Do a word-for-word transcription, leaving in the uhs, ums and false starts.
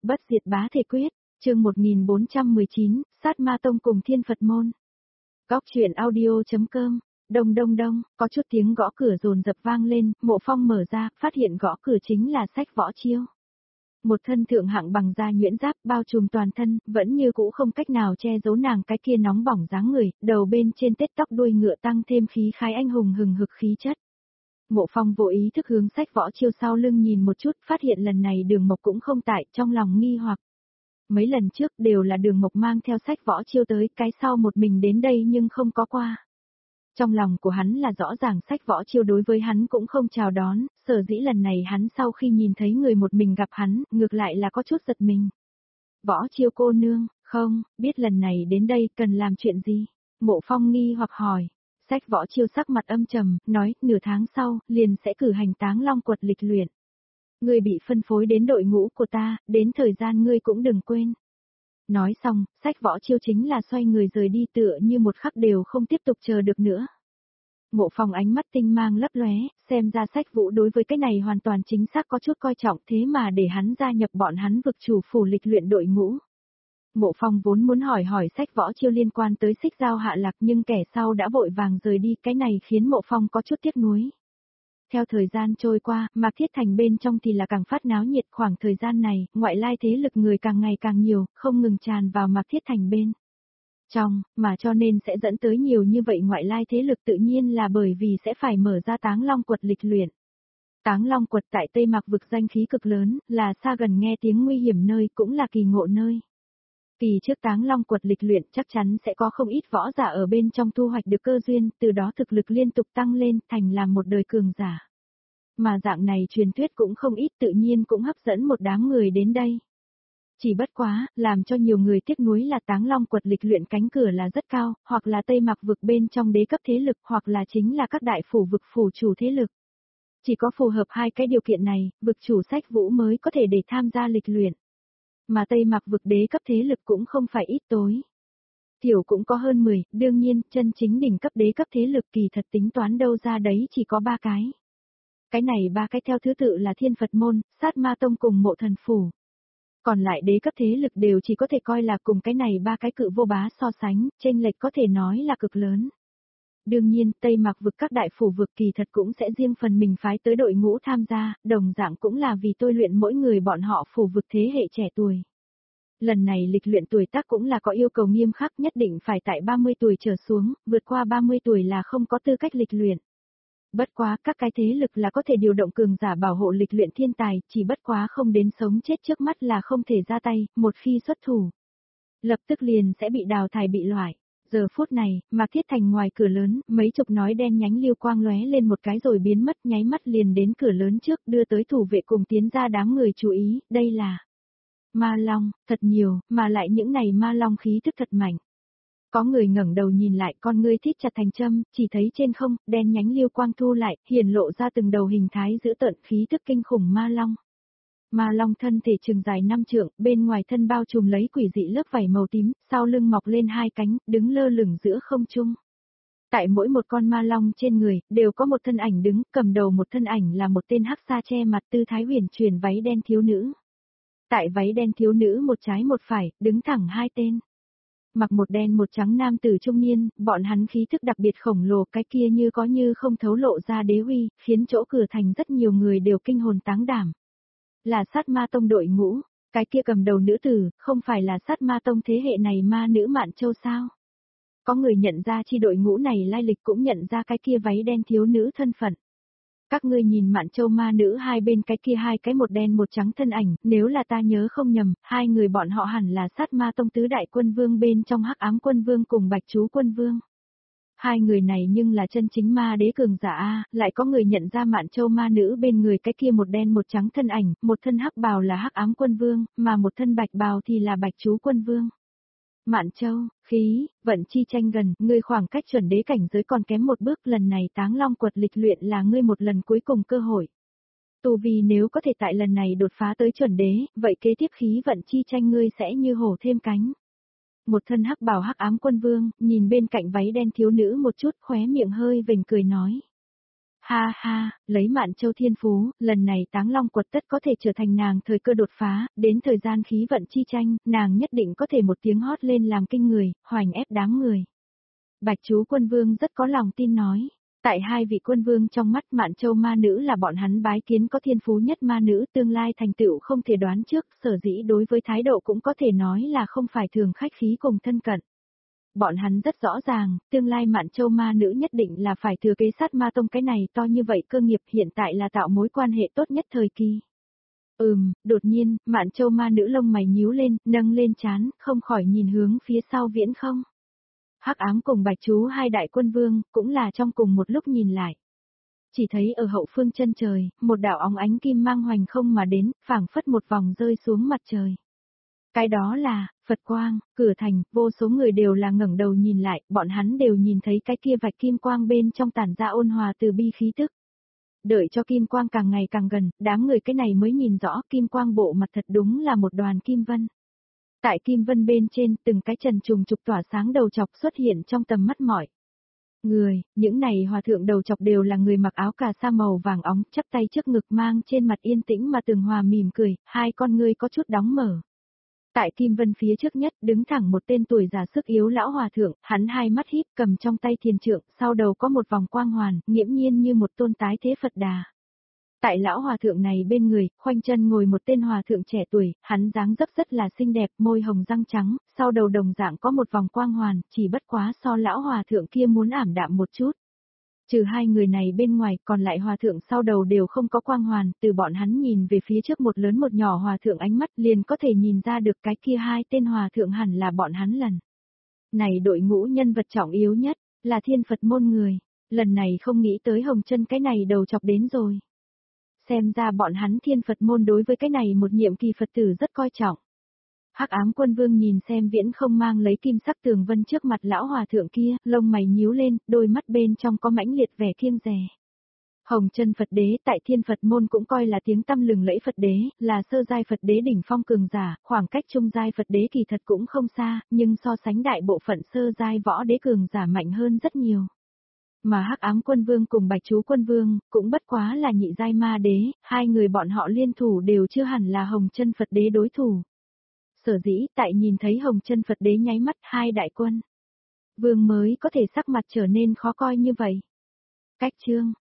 Bất diệt bá thể quyết, chương một nghìn bốn trăm mười chín, sát ma tông cùng thiên Phật môn. Góc truyện audio.com, đông đông đông, có chút tiếng gõ cửa dồn dập vang lên, Mộ Phong mở ra, phát hiện gõ cửa chính là Sách Võ Chiêu. Một thân thượng hạng bằng da nhuyễn giáp bao trùm toàn thân, vẫn như cũ không cách nào che giấu nàng cái kia nóng bỏng dáng người, đầu bên trên tết tóc đuôi ngựa tăng thêm khí khái anh hùng hừng hực khí chất. Mộ Phong vô ý thức hướng Sách Võ Chiêu sau lưng nhìn một chút, phát hiện lần này Đường Mộc cũng không tại, trong lòng nghi hoặc. Mấy lần trước đều là Đường Mộc mang theo Sách Võ Chiêu tới, cái sau một mình đến đây nhưng không có qua. Trong lòng của hắn là rõ ràng Sách Võ Chiêu đối với hắn cũng không chào đón, sở dĩ lần này hắn sau khi nhìn thấy người một mình gặp hắn, ngược lại là có chút giật mình. Võ Chiêu cô nương, không, biết lần này đến đây cần làm chuyện gì? Mộ Phong nghi hoặc hỏi. Sách Võ Chiêu sắc mặt âm trầm, nói, nửa tháng sau, liền sẽ cử hành Táng Long Quật lịch luyện. Ngươi bị phân phối đến đội ngũ của ta, đến thời gian ngươi cũng đừng quên. Nói xong, Sách Võ Chiêu chính là xoay người rời đi tựa như một khắc đều không tiếp tục chờ được nữa. Mộ Phong ánh mắt tinh mang lấp lóe, xem ra Sách Vũ đối với cái này hoàn toàn chính xác có chút coi trọng thế mà để hắn gia nhập bọn hắn vực chủ phủ lịch luyện đội ngũ. Mộ Phong vốn muốn hỏi hỏi Sách Võ Chiêu liên quan tới Xích Giao Hạ Lạc nhưng kẻ sau đã vội vàng rời đi, cái này khiến Mộ Phong có chút tiếc nuối. Theo thời gian trôi qua, Mạc Thiết Thành bên trong thì là càng phát náo nhiệt, khoảng thời gian này, ngoại lai thế lực người càng ngày càng nhiều, không ngừng tràn vào Mạc Thiết Thành bên trong, mà cho nên sẽ dẫn tới nhiều như vậy ngoại lai thế lực tự nhiên là bởi vì sẽ phải mở ra Táng Long Quật lịch luyện. Táng Long Quật tại Tây Mạc vực danh khí cực lớn, là xa gần nghe tiếng nguy hiểm nơi, cũng là kỳ ngộ nơi. Kỳ trước Táng Long Quật lịch luyện chắc chắn sẽ có không ít võ giả ở bên trong thu hoạch được cơ duyên, từ đó thực lực liên tục tăng lên, thành làm một đời cường giả. Mà dạng này truyền thuyết cũng không ít, tự nhiên cũng hấp dẫn một đám người đến đây. Chỉ bất quá, làm cho nhiều người tiếc nuối là Táng Long Quật lịch luyện cánh cửa là rất cao, hoặc là Tây Mạc vực bên trong đế cấp thế lực, hoặc là chính là các đại phủ vực phủ chủ thế lực. Chỉ có phù hợp hai cái điều kiện này, vực chủ Sách Vũ mới có thể để tham gia lịch luyện. Mà Tây Mạc vực đế cấp thế lực cũng không phải ít tối. Tiểu cũng có hơn mười, đương nhiên, chân chính đỉnh cấp đế cấp thế lực kỳ thật tính toán đâu ra đấy chỉ có ba cái. Cái này ba cái theo thứ tự là Thiên Phật môn, Sát Ma tông cùng Mộ Thần phủ. Còn lại đế cấp thế lực đều chỉ có thể coi là cùng cái này ba cái cự vô bá so sánh, chênh lệch có thể nói là cực lớn. Đương nhiên, Tây Mạc vực các đại phủ vực kỳ thật cũng sẽ riêng phần mình phái tới đội ngũ tham gia, đồng dạng cũng là vì tôi luyện mỗi người bọn họ phủ vực thế hệ trẻ tuổi. Lần này lịch luyện tuổi tác cũng là có yêu cầu nghiêm khắc, nhất định phải tại ba mươi tuổi trở xuống, vượt qua ba mươi tuổi là không có tư cách lịch luyện. Bất quá các cái thế lực là có thể điều động cường giả bảo hộ lịch luyện thiên tài, chỉ bất quá không đến sống chết trước mắt là không thể ra tay, một khi xuất thủ, lập tức liền sẽ bị đào thải bị loại. Giờ phút này, Mạc Thiết Thành ngoài cửa lớn, mấy chục nói đen nhánh lưu quang lóe lên một cái rồi biến mất, nháy mắt liền đến cửa lớn trước, đưa tới thủ vệ cùng tiến ra đám người chú ý, đây là ma long, thật nhiều, mà lại những này ma long khí tức thật mạnh. Có người ngẩng đầu nhìn lại, con ngươi thít chặt thành châm, chỉ thấy trên không, đen nhánh lưu quang thu lại, hiển lộ ra từng đầu hình thái dữ tợn khí tức kinh khủng ma long. Ma long thân thể trường dài năm trượng, bên ngoài thân bao trùm lấy quỷ dị lớp vảy màu tím, sau lưng mọc lên hai cánh, đứng lơ lửng giữa không trung. Tại mỗi một con ma long trên người, đều có một thân ảnh đứng, cầm đầu một thân ảnh là một tên hắc sa che mặt tư thái huyền chuyển váy đen thiếu nữ. Tại váy đen thiếu nữ một trái một phải, đứng thẳng hai tên. Mặc một đen một trắng nam tử trung niên, bọn hắn khí thức đặc biệt khổng lồ, cái kia như có như không thấu lộ ra đế uy, khiến chỗ cửa thành rất nhiều người đều kinh hồn táng đảm. Là Sát Ma tông đội ngũ, cái kia cầm đầu nữ tử, không phải là Sát Ma tông thế hệ này ma nữ Mạn Châu sao? Có người nhận ra chi đội ngũ này lai lịch, cũng nhận ra cái kia váy đen thiếu nữ thân phận. Các ngươi nhìn Mạn Châu ma nữ hai bên cái kia hai cái một đen một trắng thân ảnh, nếu là ta nhớ không nhầm, hai người bọn họ hẳn là Sát Ma tông tứ đại quân vương bên trong Hắc Ám quân vương cùng Bạch Chú quân vương. Hai người này nhưng là chân chính ma đế cường giả a, lại có người nhận ra Mạn Châu ma nữ bên người cái kia một đen một trắng thân ảnh, một thân hắc bào là Hắc Ám quân vương, mà một thân bạch bào thì là Bạch Chú quân vương. Mạn Châu, khí, vận chi tranh gần, ngươi khoảng cách chuẩn đế cảnh giới còn kém một bước, lần này Táng Long Quật lịch luyện là ngươi một lần cuối cùng cơ hội. Tu vì nếu có thể tại lần này đột phá tới chuẩn đế, vậy kế tiếp khí vận chi tranh ngươi sẽ như hổ thêm cánh. Một thân hắc bào Hắc Ám quân vương, nhìn bên cạnh váy đen thiếu nữ một chút, khóe miệng hơi vểnh cười nói. Ha ha, lấy Mạn Châu thiên phú, lần này Táng Long quật tất có thể trở thành nàng thời cơ đột phá, đến thời gian khí vận chi tranh, nàng nhất định có thể một tiếng hót lên làm kinh người, hoành ép đám người. Bạch Chú Quân Vương rất có lòng tin nói. Tại hai vị quân vương trong mắt Mạn Châu ma nữ là bọn hắn bái kiến có thiên phú nhất ma nữ, tương lai thành tựu không thể đoán trước, sở dĩ đối với thái độ cũng có thể nói là không phải thường khách khí cùng thân cận. Bọn hắn rất rõ ràng, tương lai Mạn Châu ma nữ nhất định là phải thừa kế sát ma tông, cái này to như vậy cơ nghiệp hiện tại là tạo mối quan hệ tốt nhất thời kỳ. Ừm, đột nhiên, Mạn Châu ma nữ lông mày nhíu lên, nâng lên trán, không khỏi nhìn hướng phía sau Viễn Không. Hắc Ám cùng Bạch Chú hai đại quân vương, cũng là trong cùng một lúc nhìn lại. Chỉ thấy ở hậu phương chân trời, một đạo óng ánh kim mang hoành không mà đến, phảng phất một vòng rơi xuống mặt trời. Cái đó là, Phật quang, cửa thành, vô số người đều là ngẩng đầu nhìn lại, bọn hắn đều nhìn thấy cái kia vạch kim quang bên trong tản ra ôn hòa từ bi khí tức. Đợi cho kim quang càng ngày càng gần, đám người cái này mới nhìn rõ kim quang bộ mặt thật đúng là một đoàn kim vân. Tại kim vân bên trên, từng cái trần trùng trục tỏa sáng đầu chọc xuất hiện trong tầm mắt mọi người, những này hòa thượng đầu chọc đều là người mặc áo cà sa màu vàng óng, chắp tay trước ngực mang trên mặt yên tĩnh mà tường hòa mỉm cười, hai con ngươi có chút đóng mở. Tại kim vân phía trước nhất, đứng thẳng một tên tuổi già sức yếu lão hòa thượng, hắn hai mắt híp cầm trong tay thiền trượng, sau đầu có một vòng quang hoàn, nghiễm nhiên như một tôn tái thế Phật Đà. Tại lão hòa thượng này bên người, khoanh chân ngồi một tên hòa thượng trẻ tuổi, hắn dáng dấp rất là xinh đẹp, môi hồng răng trắng, sau đầu đồng dạng có một vòng quang hoàn, chỉ bất quá so lão hòa thượng kia muốn ảm đạm một chút. Trừ hai người này bên ngoài, còn lại hòa thượng sau đầu đều không có quang hoàn, từ bọn hắn nhìn về phía trước một lớn một nhỏ hòa thượng ánh mắt liền có thể nhìn ra được cái kia hai tên hòa thượng hẳn là bọn hắn lần. Này đội ngũ nhân vật trọng yếu nhất, là Thiên Phật môn người, lần này không nghĩ tới Hồng Chân cái này đầu chọc đến rồi. Xem ra bọn hắn Thiên Phật môn đối với cái này một nhiệm kỳ Phật tử rất coi trọng. Hắc Ám Quân Vương nhìn xem Viễn Không mang lấy kim sắc tường vân trước mặt lão hòa thượng kia, lông mày nhíu lên, đôi mắt bên trong có mãnh liệt vẻ kiêng dè. Hồng Chân Phật Đế tại Thiên Phật môn cũng coi là tiếng tăm lừng lẫy Phật Đế, là sơ giai Phật Đế đỉnh phong cường giả, khoảng cách trung giai Phật Đế kỳ thật cũng không xa, nhưng so sánh đại bộ phận sơ giai võ đế cường giả mạnh hơn rất nhiều. Mà Hắc Ám Quân Vương cùng Bạch Chú Quân Vương, cũng bất quá là nhị giai ma đế, hai người bọn họ liên thủ đều chưa hẳn là Hồng Chân Phật Đế đối thủ. Sở dĩ, tại nhìn thấy Hồng Chân Phật Đế nháy mắt hai đại quân vương mới có thể sắc mặt trở nên khó coi như vậy. Cách chương